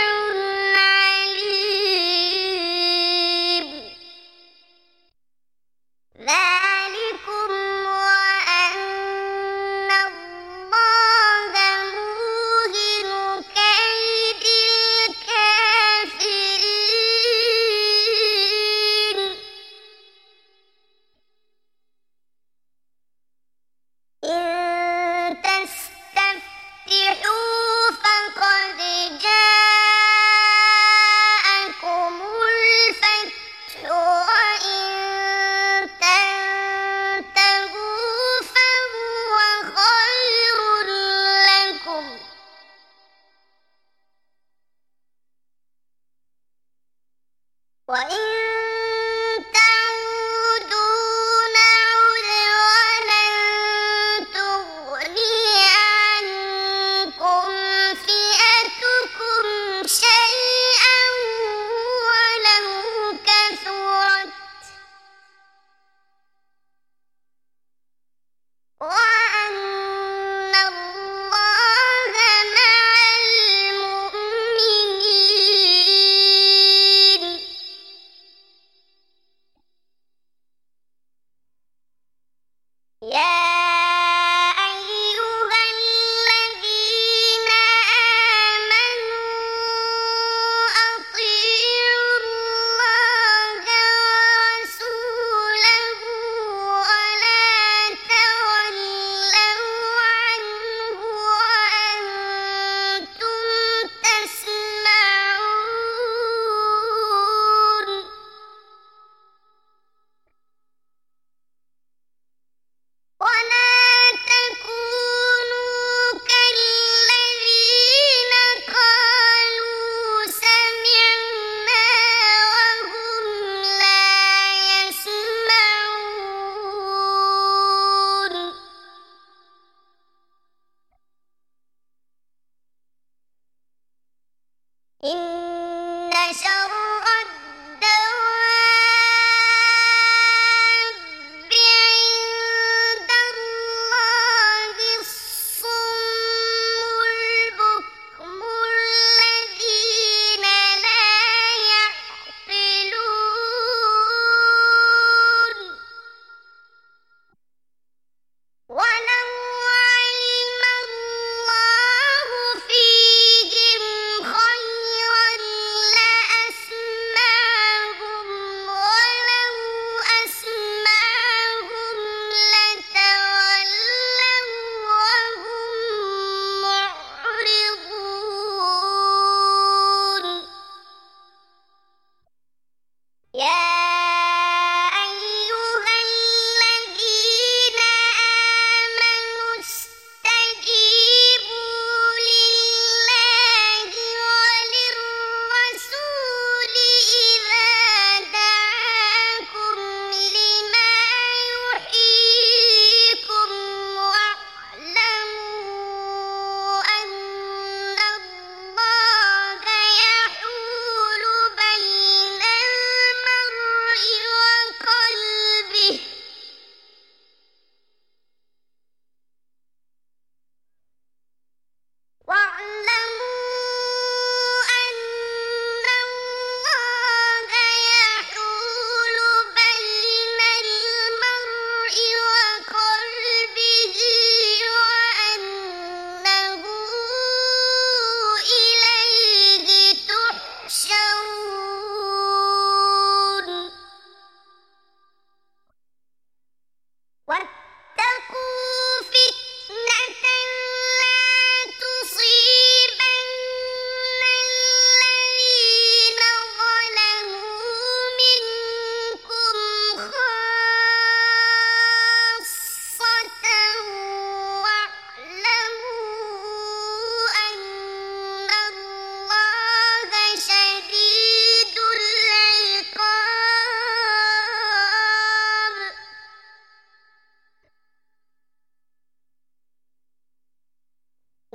عليم ذلكم وأن الله موهن كيد الكافرين إن تستفتحوا فقد جاءكم الفتح وإن تنتهوا فهو خير لكم وإن تعودوا نعد ولن تغني عنكم فئتكم شيئا ولو كثرت وأن الله مع المؤمنين يا أيها الذين آمنوا أطيعوا الله ورسوله ولا تولوا عنه وأنتم تسمعون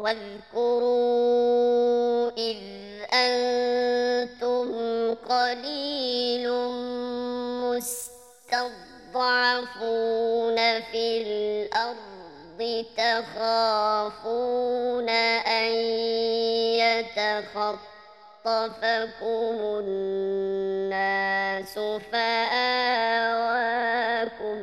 واذكروا إذ أنتم قليل مستضعفون في الأرض تخافون أن يتخطفكم الناس فآواكم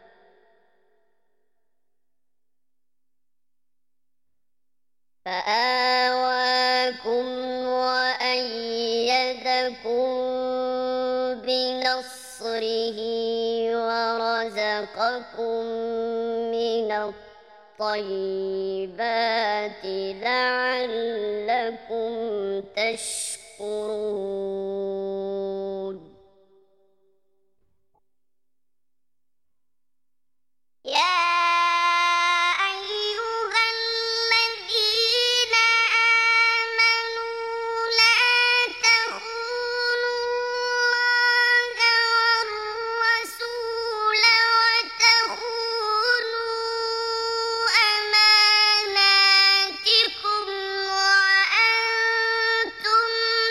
فآواكم وأيدكم بنصره ورزقكم من الطيبات لعلكم تشكرون. يا أيها الذين آمنوا لا تخونوا الله والرسول وتخونوا أماناتكم وأنتم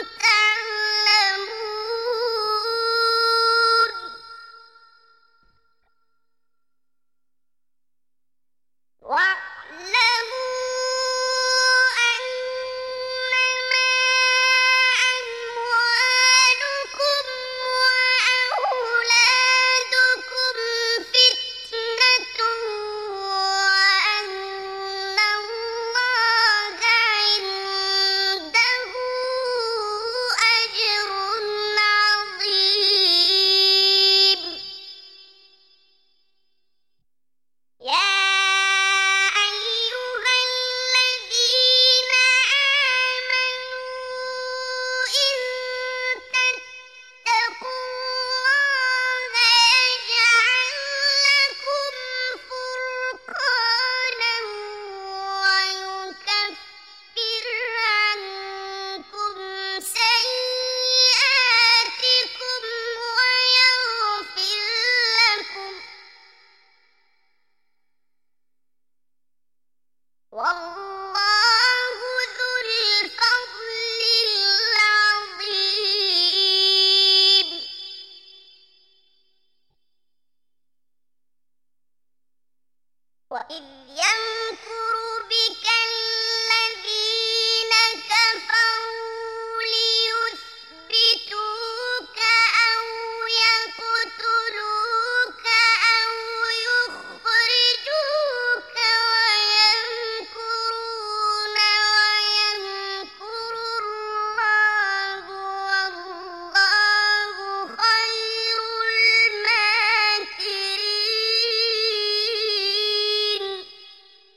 تعلمون. واعلموا أنما أموالكم وأولادكم فتنة وأن الله عنده أجر عظيم. يا أيها الذين آمنوا إن تتقوا الله يجعل لكم فرقانا ويكفر عنكم سيئاتكم ويغفر لكم والله ذو الفضل العظيم. وإذ يمكر بك الذين كفروا ليثبتوك أو يقتلوك أو يخرجوك ويمكرون ويمكر الله والله خير الماكرين.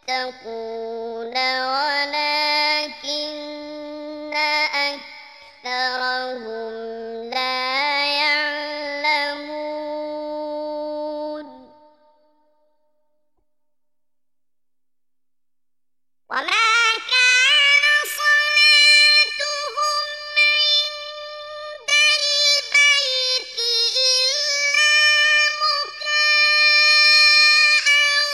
يتقون ولكن أكثرهم لا يعلمون وما كان صلاتهم عند البيت إلا مكاء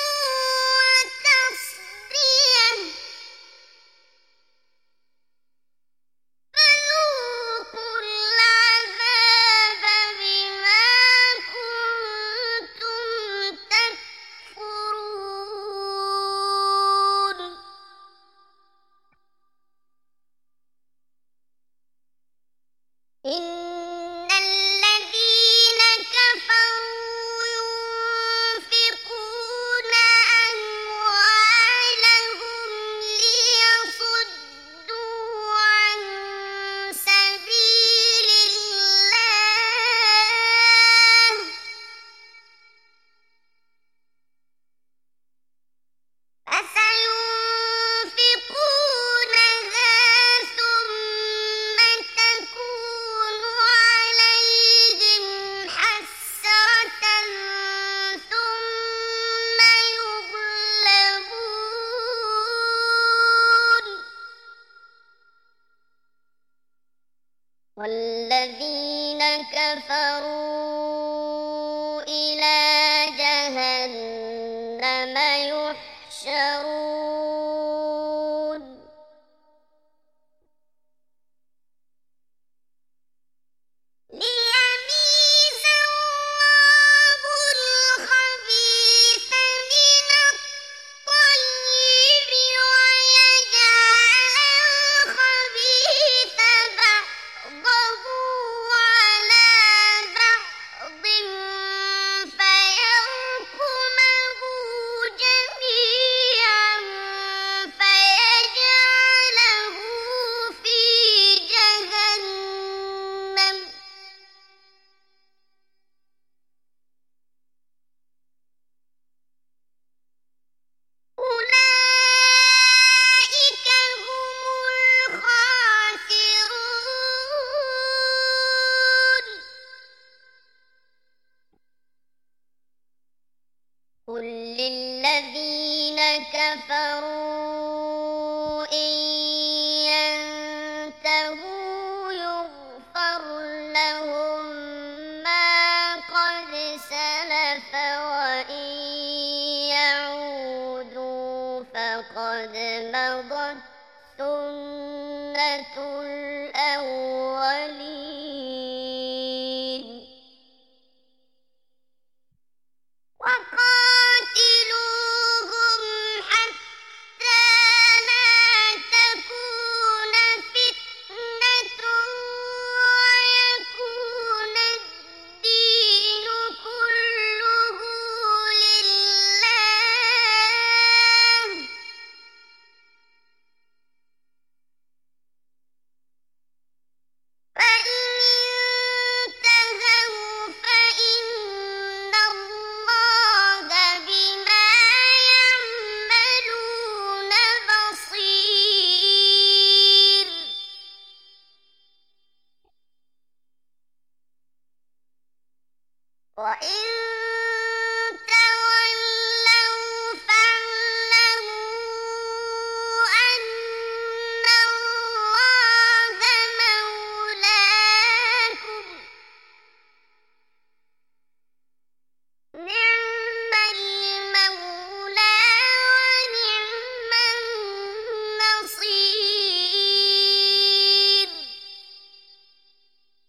وتصدية فذوقوا العذاب بما كنتم تكفرون إن الذين كفروا ينفقون أموالهم ليصدوا عن سبيل الله فسينفقونها ثم تكون عليهم حسرة ثم يغلبون والذين كفروا إلى جهنم يحشرون ليميز الله الخبيث من الطيب ويجعل الخبيث بعضه على بعض فيركمه جميعا فيجعله في جهنم أولئك هم الخاسرون قل للذين كفروا إن ينتهوا يغفر لهم ما قد سلف وإن يعودوا فقد مضت سنة الأولين وقاتلوهم حتى لا تكون فتنة ويكون الدين كله لله فإن انتهوا فإن الله بما يعملون بصير وإن